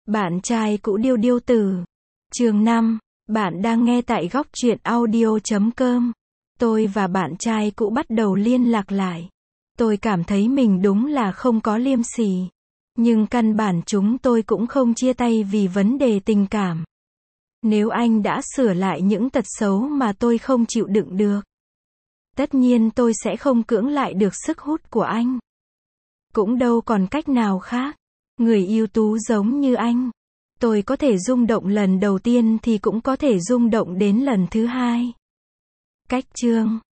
Bạn trai cũ điêu điêu tử. Chương 5. Bạn đang nghe tại góc truyện audio.com. Tôi và bạn trai cũ bắt đầu liên lạc lại. Tôi cảm thấy mình đúng là không có liêm sỉ. Nhưng căn bản chúng tôi cũng không chia tay vì vấn đề tình cảm. Nếu anh đã sửa lại những tật xấu mà tôi không chịu đựng được, tất nhiên tôi sẽ không cưỡng lại được sức hút của anh. Cũng đâu còn cách nào khác. Người ưu tú giống như anh, tôi có thể rung động lần đầu tiên thì cũng có thể rung động đến lần thứ hai. Cách chương